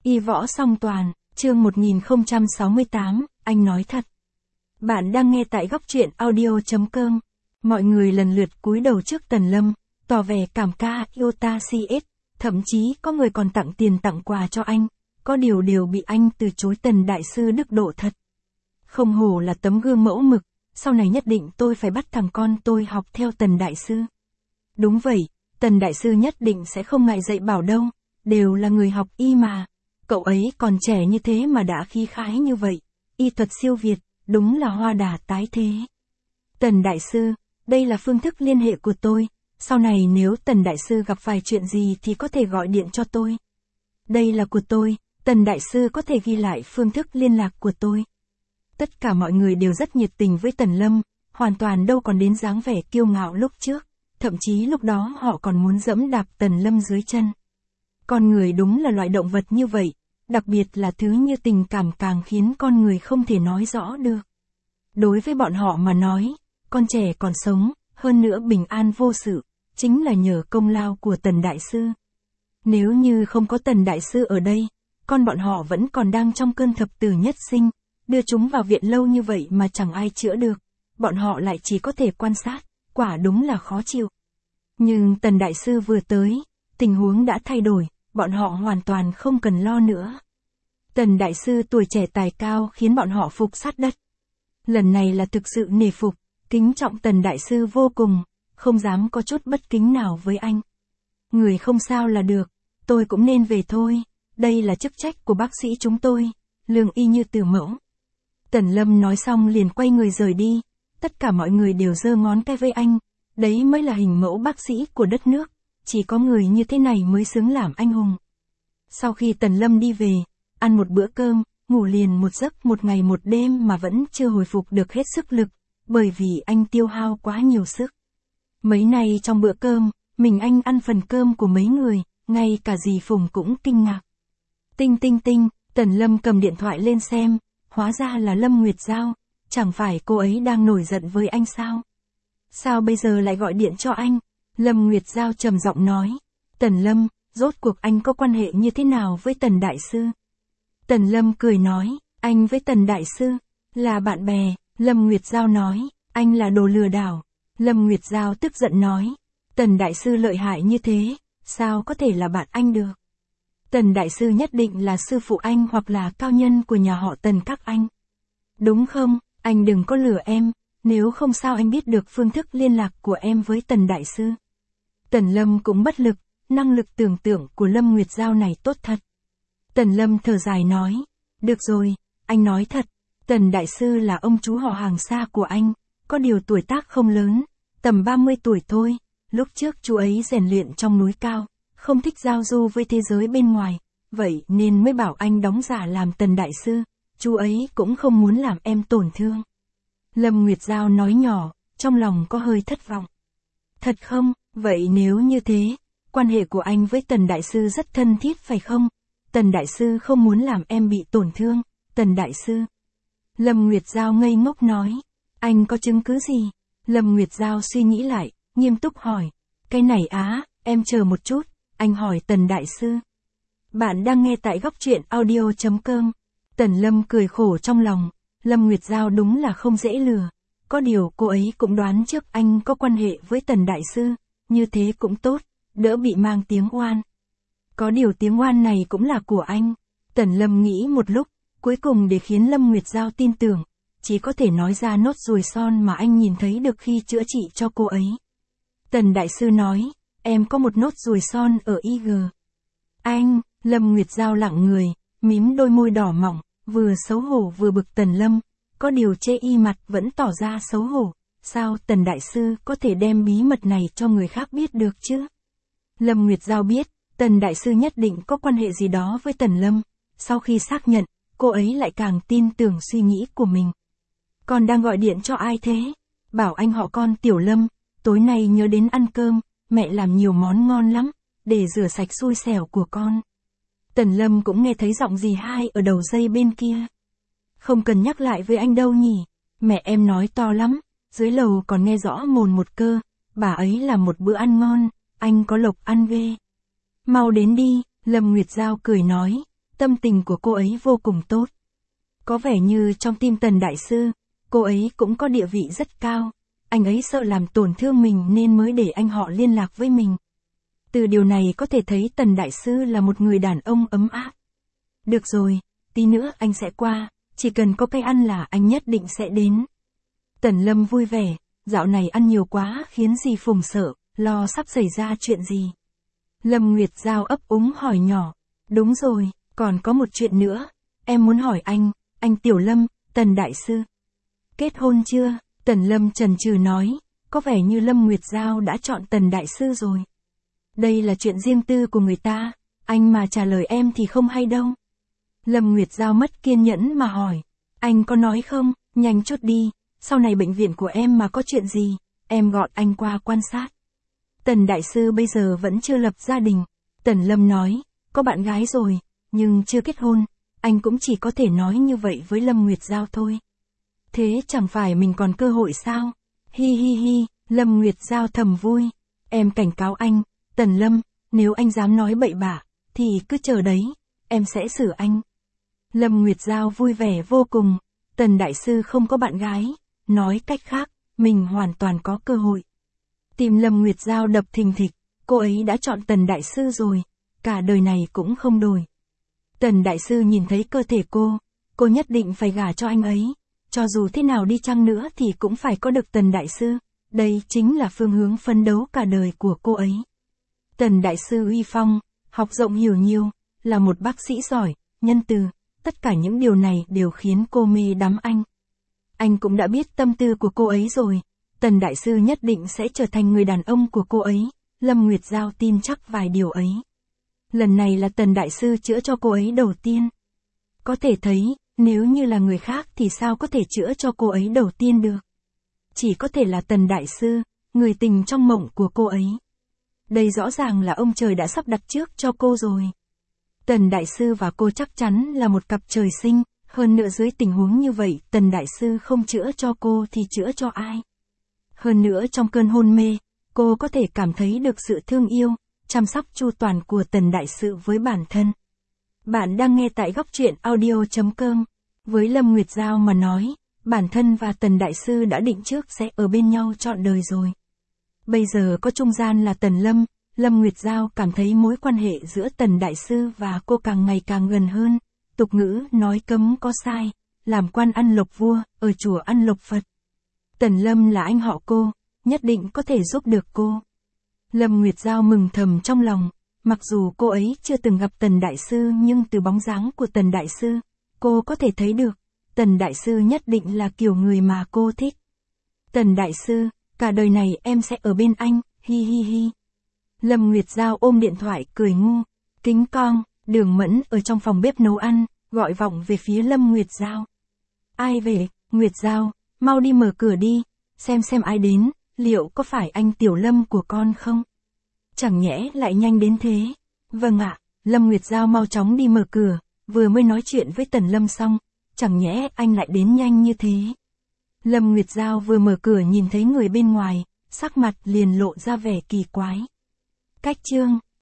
Y Võ Song Toàn, chương 1068, anh nói thật. Bạn đang nghe tại góc truyện audio.com. Mọi người lần lượt cúi đầu trước Tần Lâm, tỏ vẻ cảm ca yêu ta CS, thậm chí có người còn tặng tiền tặng quà cho anh, có điều đều bị anh từ chối. Tần đại sư đức độ thật. Không hổ là tấm gương mẫu mực, sau này nhất định tôi phải bắt thằng con tôi học theo Tần đại sư. Đúng vậy, Tần đại sư nhất định sẽ không ngại dạy bảo đâu, đều là người học y mà. Cậu ấy còn trẻ như thế mà đã khí khái như vậy, y thuật siêu việt, đúng là hoa đà tái thế. Tần đại sư, đây là phương thức liên hệ của tôi, sau này nếu Tần đại sư gặp phải chuyện gì thì có thể gọi điện cho tôi. Đây là của tôi, Tần đại sư có thể ghi lại phương thức liên lạc của tôi. Tất cả mọi người đều rất nhiệt tình với Tần Lâm, hoàn toàn đâu còn đến dáng vẻ kiêu ngạo lúc trước, thậm chí lúc đó họ còn muốn dẫm đạp Tần Lâm dưới chân. Con người đúng là loại động vật như vậy, đặc biệt là thứ như tình cảm càng khiến con người không thể nói rõ được. Đối với bọn họ mà nói, con trẻ còn sống, hơn nữa bình an vô sự, chính là nhờ công lao của Tần đại sư. Nếu như không có Tần đại sư ở đây, con bọn họ vẫn còn đang trong cơn thập tử nhất sinh, đưa chúng vào viện lâu như vậy mà chẳng ai chữa được, bọn họ lại chỉ có thể quan sát, quả đúng là khó chịu. Nhưng Tần đại sư vừa tới, tình huống đã thay đổi, bọn họ hoàn toàn không cần lo nữa. Tần đại sư tuổi trẻ tài cao khiến bọn họ phục sát đất. Lần này là thực sự nể phục, kính trọng Tần đại sư vô cùng, không dám có chút bất kính nào với anh. Người không sao là được, tôi cũng nên về thôi, đây là chức trách của bác sĩ chúng tôi, lương y như từ mẫu. Tần Lâm nói xong liền quay người rời đi, tất cả mọi người đều giơ ngón tay với anh, đấy mới là hình mẫu bác sĩ của đất nước, chỉ có người như thế này mới xứng làm anh hùng. Sau khi Tần Lâm đi về, ăn một bữa cơm, ngủ liền một giấc một ngày một đêm mà vẫn chưa hồi phục được hết sức lực, bởi vì anh tiêu hao quá nhiều sức. Mấy nay trong bữa cơm, mình anh ăn phần cơm của mấy người, ngay cả dì Phùng cũng kinh ngạc. Tinh tinh tinh, Tần Lâm cầm điện thoại lên xem, hóa ra là Lâm Nguyệt Giao, chẳng phải cô ấy đang nổi giận với anh sao? Sao bây giờ lại gọi điện cho anh? Lâm Nguyệt Giao trầm giọng nói. Tần Lâm, rốt cuộc anh có quan hệ như thế nào với Tần đại sư? Tần Lâm cười nói, anh với Tần đại sư là bạn bè. Lâm Nguyệt Giao nói, anh là đồ lừa đảo. Lâm Nguyệt Giao tức giận nói, Tần đại sư lợi hại như thế, sao có thể là bạn anh được? Tần đại sư nhất định là sư phụ anh hoặc là cao nhân của nhà họ Tần các anh. Đúng không, anh đừng có lừa em, nếu không sao anh biết được phương thức liên lạc của em với Tần đại sư. Tần Lâm cũng bất lực, năng lực tưởng tượng của Lâm Nguyệt Giao này tốt thật. Tần Lâm thở dài nói, được rồi, anh nói thật, Tần đại sư là ông chú họ hàng xa của anh, có điều tuổi tác không lớn, tầm 30 tuổi thôi, lúc trước chú ấy rèn luyện trong núi cao, không thích giao du với thế giới bên ngoài, vậy nên mới bảo anh đóng giả làm Tần đại sư, chú ấy cũng không muốn làm em tổn thương. Lâm Nguyệt Giao nói nhỏ, trong lòng có hơi thất vọng. Thật không, vậy nếu như thế, quan hệ của anh với Tần đại sư rất thân thiết phải không? Tần đại sư không muốn làm em bị tổn thương, Tần đại sư. Lâm Nguyệt Giao ngây ngốc nói, anh có chứng cứ gì? Lâm Nguyệt Giao suy nghĩ lại, nghiêm túc hỏi, cái này á, em chờ một chút, anh hỏi Tần đại sư. Bạn đang nghe tại góc truyện audio.com. Tần Lâm cười khổ trong lòng, Lâm Nguyệt Giao đúng là không dễ lừa, có điều cô ấy cũng đoán trước anh có quan hệ với Tần đại sư, như thế cũng tốt, đỡ bị mang tiếng oan. Có điều tiếng oan này cũng là của anh. Tần Lâm nghĩ một lúc, cuối cùng để khiến Lâm Nguyệt Giao tin tưởng, chỉ có thể nói ra nốt ruồi son mà anh nhìn thấy được khi chữa trị cho cô ấy. Tần đại sư nói, em có một nốt ruồi son ở IG. Anh, Lâm Nguyệt Giao lặng người, mím đôi môi đỏ mỏng, vừa xấu hổ vừa bực Tần Lâm, có điều chê y mặt vẫn tỏ ra xấu hổ, sao Tần đại sư có thể đem bí mật này cho người khác biết được chứ? Lâm Nguyệt Giao biết, Tần đại sư nhất định có quan hệ gì đó với Tần Lâm, sau khi xác nhận, cô ấy lại càng tin tưởng suy nghĩ của mình. Con đang gọi điện cho ai thế? Bảo anh họ con Tiểu Lâm, tối nay nhớ đến ăn cơm, mẹ làm nhiều món ngon lắm, để rửa sạch xui xẻo của con. Tần Lâm cũng nghe thấy giọng dì hai ở đầu dây bên kia. Không cần nhắc lại với anh đâu nhỉ, mẹ em nói to lắm, dưới lầu còn nghe rõ mồn một cơ, bà ấy làm một bữa ăn ngon, anh có lộc ăn ghê. Mau đến đi, Lâm Nguyệt Giao cười nói, tâm tình của cô ấy vô cùng tốt. Có vẻ như trong tim Tần Đại Sư, cô ấy cũng có địa vị rất cao. Anh ấy sợ làm tổn thương mình nên mới để anh họ liên lạc với mình. Từ điều này có thể thấy Tần Đại Sư là một người đàn ông ấm áp. Được rồi, tí nữa anh sẽ qua, chỉ cần có cái ăn là anh nhất định sẽ đến. Tần Lâm vui vẻ, dạo này ăn nhiều quá khiến dì Phùng sợ, lo sắp xảy ra chuyện gì. Lâm Nguyệt Giao ấp úng hỏi nhỏ, đúng rồi, còn có một chuyện nữa, em muốn hỏi anh Tiểu Lâm, Tần Đại Sư. Kết hôn chưa? Tần Lâm chần chừ nói, có vẻ như Lâm Nguyệt Giao đã chọn Tần Đại Sư rồi. Đây là chuyện riêng tư của người ta, anh mà trả lời em thì không hay đâu. Lâm Nguyệt Giao mất kiên nhẫn mà hỏi, anh có nói không, nhanh chút đi, sau này bệnh viện của em mà có chuyện gì, em gọi anh qua quan sát. Tần Đại Sư bây giờ vẫn chưa lập gia đình. Tần Lâm nói, có bạn gái rồi, nhưng chưa kết hôn, anh cũng chỉ có thể nói như vậy với Lâm Nguyệt Giao thôi. Thế chẳng phải mình còn cơ hội sao? Hi hi hi, Lâm Nguyệt Giao thầm vui. Em cảnh cáo anh, Tần Lâm, nếu anh dám nói bậy bạ, thì cứ chờ đấy, em sẽ xử anh. Lâm Nguyệt Giao vui vẻ vô cùng, Tần Đại Sư không có bạn gái, nói cách khác, mình hoàn toàn có cơ hội. Tim Lâm Nguyệt Giao đập thình thịch, cô ấy đã chọn Tần Đại Sư rồi, cả đời này cũng không đổi. Tần Đại Sư nhìn thấy cơ thể cô nhất định phải gả cho anh ấy, cho dù thế nào đi chăng nữa thì cũng phải có được Tần Đại Sư, đây chính là phương hướng phấn đấu cả đời của cô ấy. Tần Đại Sư uy phong, học rộng hiểu nhiều, là một bác sĩ giỏi, nhân từ, tất cả những điều này đều khiến cô mê đắm anh. Anh cũng đã biết tâm tư của cô ấy rồi, Tần Đại Sư nhất định sẽ trở thành người đàn ông của cô ấy, Lâm Nguyệt Giao tin chắc vài điều ấy. Lần này là Tần Đại Sư chữa cho cô ấy đầu tiên. Có thể thấy, nếu như là người khác thì sao có thể chữa cho cô ấy đầu tiên được. Chỉ có thể là Tần Đại Sư, người tình trong mộng của cô ấy. Đây rõ ràng là ông trời đã sắp đặt trước cho cô rồi. Tần Đại Sư và cô chắc chắn là một cặp trời sinh, hơn nữa dưới tình huống như vậy Tần Đại Sư không chữa cho cô thì chữa cho ai. Hơn nữa trong cơn hôn mê, cô có thể cảm thấy được sự thương yêu, chăm sóc chu toàn của Tần Đại Sư với bản thân. Bạn đang nghe tại góc truyện audio.com. Với Lâm Nguyệt Giao mà nói, bản thân và Tần Đại Sư đã định trước sẽ ở bên nhau trọn đời rồi. Bây giờ có trung gian là Tần Lâm, Lâm Nguyệt Giao cảm thấy mối quan hệ giữa Tần Đại Sư và cô càng ngày càng gần hơn. Tục ngữ nói cấm có sai, làm quan ăn lộc vua, ở chùa ăn lộc Phật. Tần Lâm là anh họ cô, nhất định có thể giúp được cô. Lâm Nguyệt Giao mừng thầm trong lòng, mặc dù cô ấy chưa từng gặp Tần Đại Sư nhưng từ bóng dáng của Tần Đại Sư, cô có thể thấy được, Tần Đại Sư nhất định là kiểu người mà cô thích. Tần Đại Sư, cả đời này em sẽ ở bên anh, hi hi hi. Lâm Nguyệt Giao ôm điện thoại cười ngu, kính cong, Đường Mẫn ở trong phòng bếp nấu ăn, gọi vọng về phía Lâm Nguyệt Giao. Ai về, Nguyệt Giao, mau đi mở cửa đi, xem ai đến, liệu có phải anh Tiểu Lâm của con không? Chẳng nhẽ lại nhanh đến thế? Vâng ạ, Lâm Nguyệt Giao mau chóng đi mở cửa, vừa mới nói chuyện với Tần Lâm xong, chẳng nhẽ anh lại đến nhanh như thế? Lâm Nguyệt Giao vừa mở cửa nhìn thấy người bên ngoài, sắc mặt liền lộ ra vẻ kỳ quái. Cách chương